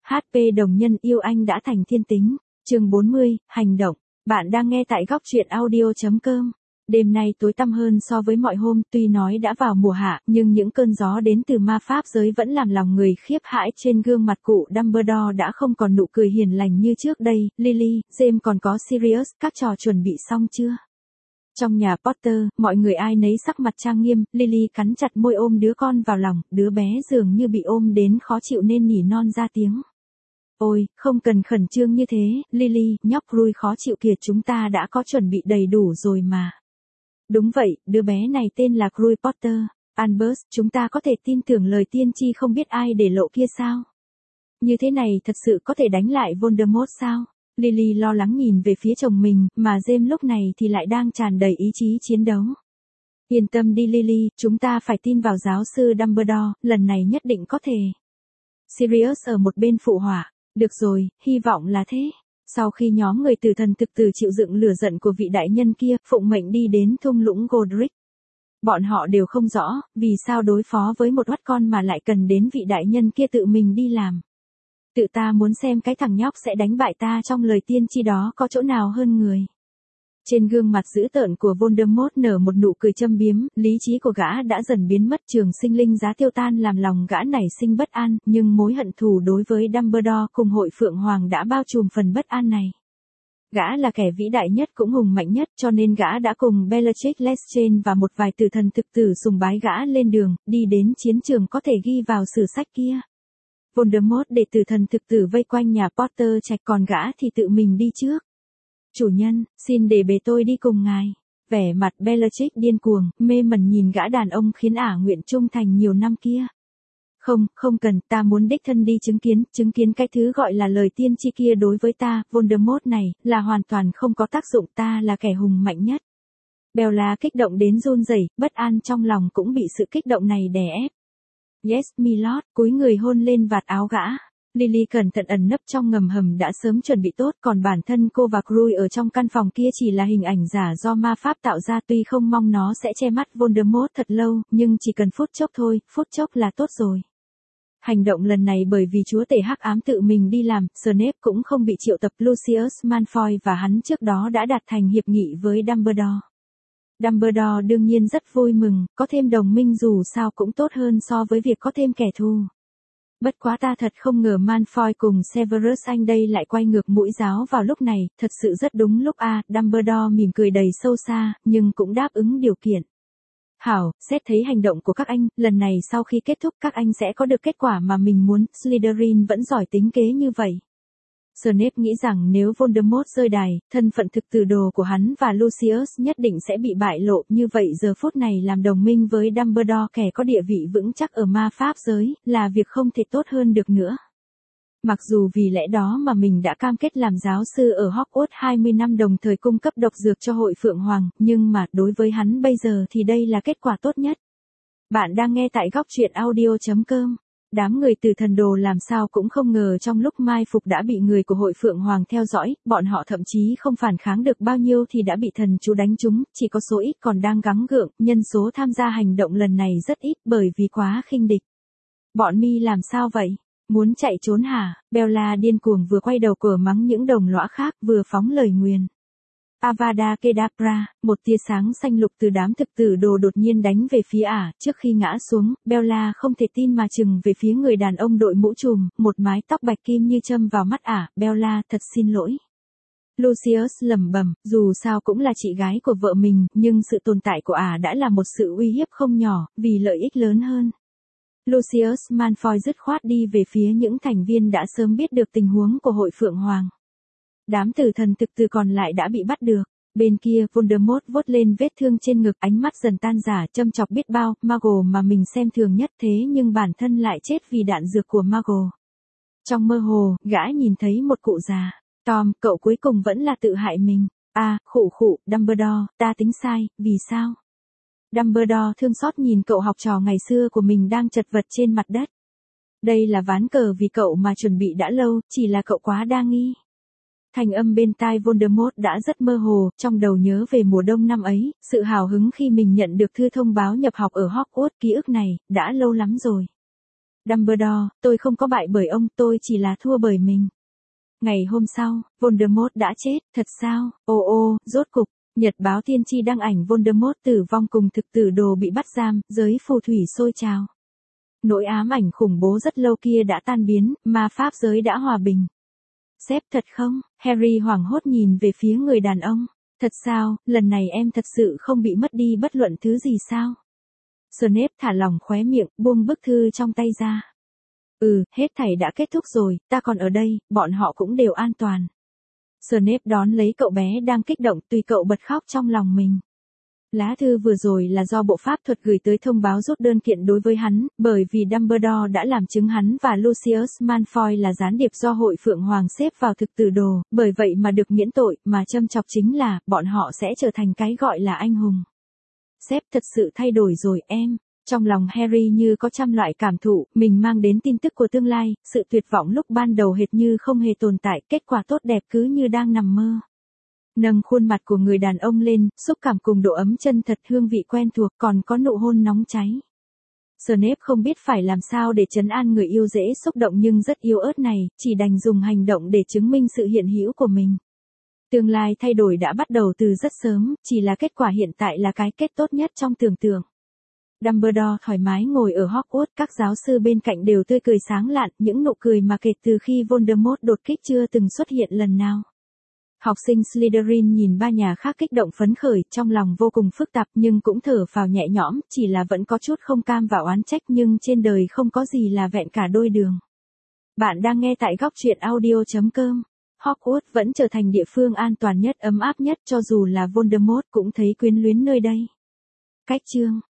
HP đồng nhân yêu anh đã thành thiên tính. Chương 40, hành động. Bạn đang nghe tại góc truyện audio.com. Đêm nay tối tăm hơn so với mọi hôm, tuy nói đã vào mùa hạ, nhưng những cơn gió đến từ ma pháp giới vẫn làm lòng người khiếp hãi. Trên gương mặt cụ Dumbledore đã không còn nụ cười hiền lành như trước đây. Lily, James còn có Sirius, các trò chuẩn bị xong chưa? Trong nhà Potter, mọi người ai nấy sắc mặt trang nghiêm. Lily cắn chặt môi ôm đứa con vào lòng, đứa bé dường như bị ôm đến khó chịu nên nỉ non ra tiếng. Ôi, không cần khẩn trương như thế, Lily, nhóc Rui khó chịu kìa, chúng ta đã có chuẩn bị đầy đủ rồi mà. Đúng vậy, đứa bé này tên là Rui Potter. Albus, chúng ta có thể tin tưởng lời tiên tri không biết ai để lộ kia sao? Như thế này thật sự có thể đánh lại Voldemort sao? Lily lo lắng nhìn về phía chồng mình, mà James lúc này thì lại đang tràn đầy ý chí chiến đấu. Yên tâm đi Lily, chúng ta phải tin vào giáo sư Dumbledore, lần này nhất định có thể. Sirius ở một bên phụ họa. Được rồi, hy vọng là thế. Sau khi nhóm người tử thần thực tử chịu đựng lửa giận của vị đại nhân kia, phụng mệnh đi đến thung lũng Godric. Bọn họ đều không rõ, vì sao đối phó với một oắt con mà lại cần đến vị đại nhân kia tự mình đi làm. Tự ta muốn xem cái thằng nhóc sẽ đánh bại ta trong lời tiên tri đó có chỗ nào hơn người. Trên gương mặt dữ tợn của Voldemort nở một nụ cười châm biếm, lý trí của gã đã dần biến mất, trường sinh linh giá tiêu tan làm lòng gã nảy sinh bất an, nhưng mối hận thù đối với Dumbledore cùng hội Phượng Hoàng đã bao trùm phần bất an này. Gã là kẻ vĩ đại nhất cũng hùng mạnh nhất, cho nên gã đã cùng Bellatrix Lestrange và một vài tử thần thực tử sùng bái gã lên đường, đi đến chiến trường có thể ghi vào sử sách kia. Voldemort để tử thần thực tử vây quanh nhà Potter trạch, còn gã thì tự mình đi trước. Chủ nhân, xin để bề tôi đi cùng ngài. Vẻ mặt Bellatrix điên cuồng, mê mẩn nhìn gã đàn ông khiến ả nguyện trung thành nhiều năm kia. Không cần, ta muốn đích thân đi chứng kiến cái thứ gọi là lời tiên tri kia đối với ta, Voldemort này, là hoàn toàn không có tác dụng, ta là kẻ hùng mạnh nhất. Bella kích động đến run rẩy, bất an trong lòng cũng bị sự kích động này đè ép. Yes, milord, cúi người hôn lên vạt áo gã. Lily cẩn thận ẩn nấp trong ngầm hầm đã sớm chuẩn bị tốt, còn bản thân cô và Rui ở trong căn phòng kia chỉ là hình ảnh giả do ma pháp tạo ra, tuy không mong nó sẽ che mắt Voldemort thật lâu, nhưng chỉ cần phút chốc thôi, phút chốc là tốt rồi. Hành động lần này bởi vì chúa tể hắc ám tự mình đi làm, Snape cũng không bị triệu tập. Lucius Malfoy và hắn trước đó đã đạt thành hiệp nghị với Dumbledore. Dumbledore đương nhiên rất vui mừng, có thêm đồng minh dù sao cũng tốt hơn so với việc có thêm kẻ thù. Bất quá ta thật không ngờ Malfoy cùng Severus anh đây lại quay ngược mũi giáo vào lúc này, thật sự rất đúng lúc a. Dumbledore mỉm cười đầy sâu xa, nhưng cũng đáp ứng điều kiện. Hảo, xét thấy hành động của các anh, lần này sau khi kết thúc các anh sẽ có được kết quả mà mình muốn. Slytherin vẫn giỏi tính kế như vậy. Snape nghĩ rằng nếu Voldemort rơi đài, thân phận thực tử đồ của hắn và Lucius nhất định sẽ bị bại lộ, như vậy giờ phút này làm đồng minh với Dumbledore, kẻ có địa vị vững chắc ở ma pháp giới, là việc không thể tốt hơn được nữa. Mặc dù vì lẽ đó mà mình đã cam kết làm giáo sư ở Hogwarts 20 năm đồng thời cung cấp độc dược cho hội Phượng Hoàng, nhưng mà đối với hắn bây giờ thì đây là kết quả tốt nhất. Bạn đang nghe tại góc truyện audio.com. Đám người từ thần đồ làm sao cũng không ngờ trong lúc mai phục đã bị người của hội Phượng Hoàng theo dõi, bọn họ thậm chí không phản kháng được bao nhiêu thì đã bị thần chú đánh trúng, chỉ có số ít còn đang gắng gượng, nhân số tham gia hành động lần này rất ít bởi vì quá khinh địch. Bọn mi làm sao vậy? Muốn chạy trốn hả? Bella điên cuồng vừa quay đầu cửa mắng những đồng lõa khác vừa phóng lời nguyền. Avada Kedavra, một tia sáng xanh lục từ đám thực tử đồ đột nhiên đánh về phía ả, trước khi ngã xuống, Bella không thể tin mà chừng về phía người đàn ông đội mũ trùm, một mái tóc bạch kim như châm vào mắt ả. Bella, thật xin lỗi. Lucius lẩm bẩm, dù sao cũng là chị gái của vợ mình, nhưng sự tồn tại của ả đã là một sự uy hiếp không nhỏ, vì lợi ích lớn hơn. Lucius Malfoy dứt khoát đi về phía những thành viên đã sớm biết được tình huống của hội Phượng Hoàng. Đám tử thần thực tử còn lại đã bị bắt được. Bên kia, Voldemort vuốt lên vết thương trên ngực, ánh mắt dần tan rã, châm chọc biết bao, Muggle mà mình xem thường nhất thế nhưng bản thân lại chết vì đạn dược của Muggle. Trong mơ hồ, gã nhìn thấy một cụ già. Tom, cậu cuối cùng vẫn là tự hại mình. Khụ, Dumbledore, ta tính sai, vì sao? Dumbledore thương xót nhìn cậu học trò ngày xưa của mình đang chật vật trên mặt đất. Đây là ván cờ vì cậu mà chuẩn bị đã lâu, chỉ là cậu quá đa nghi. Thanh âm bên tai Voldemort đã rất mơ hồ, trong đầu nhớ về mùa đông năm ấy, sự hào hứng khi mình nhận được thư thông báo nhập học ở Hogwarts, ký ức này, đã lâu lắm rồi. Dumbledore, tôi không có bại bởi ông, tôi chỉ là thua bởi mình. Ngày hôm sau, Voldemort đã chết, thật sao? Ô, rốt cục, nhật báo tiên tri đăng ảnh Voldemort tử vong cùng thực tử đồ bị bắt giam, giới phù thủy sôi trào. Nỗi ám ảnh khủng bố rất lâu kia đã tan biến, ma pháp giới đã hòa bình. Sếp thật không? Harry hoảng hốt nhìn về phía người đàn ông. Thật sao, lần này em thật sự không bị mất đi bất luận thứ gì sao? Snape thả lỏng khóe miệng, buông bức thư trong tay ra. Hết thảy đã kết thúc rồi, ta còn ở đây, bọn họ cũng đều an toàn. Snape đón lấy cậu bé đang kích động, tùy cậu bật khóc trong lòng mình. Lá thư vừa rồi là do bộ pháp thuật gửi tới thông báo rút đơn kiện đối với hắn, bởi vì Dumbledore đã làm chứng hắn và Lucius Malfoy là gián điệp do Hội Phượng Hoàng xếp vào thực tử đồ, bởi vậy mà được miễn tội, mà châm chọc chính là, bọn họ sẽ trở thành cái gọi là anh hùng. Sếp thật sự thay đổi rồi em. Trong lòng Harry như có trăm loại cảm thụ, mình mang đến tin tức của tương lai, sự tuyệt vọng lúc ban đầu hệt như không hề tồn tại, kết quả tốt đẹp cứ như đang nằm mơ. Nâng khuôn mặt của người đàn ông lên, xúc cảm cùng độ ấm chân thật, hương vị quen thuộc, còn có nụ hôn nóng cháy. Snape không biết phải làm sao để trấn an người yêu dễ xúc động nhưng rất yếu ớt này, chỉ đành dùng hành động để chứng minh sự hiện hữu của mình. Tương lai thay đổi đã bắt đầu từ rất sớm, chỉ là kết quả hiện tại là cái kết tốt nhất trong tưởng tượng. Dumbledore thoải mái ngồi ở Hogwarts, các giáo sư bên cạnh đều tươi cười sáng lạn, những nụ cười mà kể từ khi Voldemort đột kích chưa từng xuất hiện lần nào. Học sinh Slytherin nhìn ba nhà khác kích động phấn khởi, trong lòng vô cùng phức tạp nhưng cũng thở phào nhẹ nhõm, chỉ là vẫn có chút không cam và oán trách nhưng trên đời không có gì là vẹn cả đôi đường. Bạn đang nghe tại góc truyện audio.com. Hogwarts vẫn trở thành địa phương an toàn nhất, ấm áp nhất cho dù là Voldemort cũng thấy quyến luyến nơi đây. Cách chương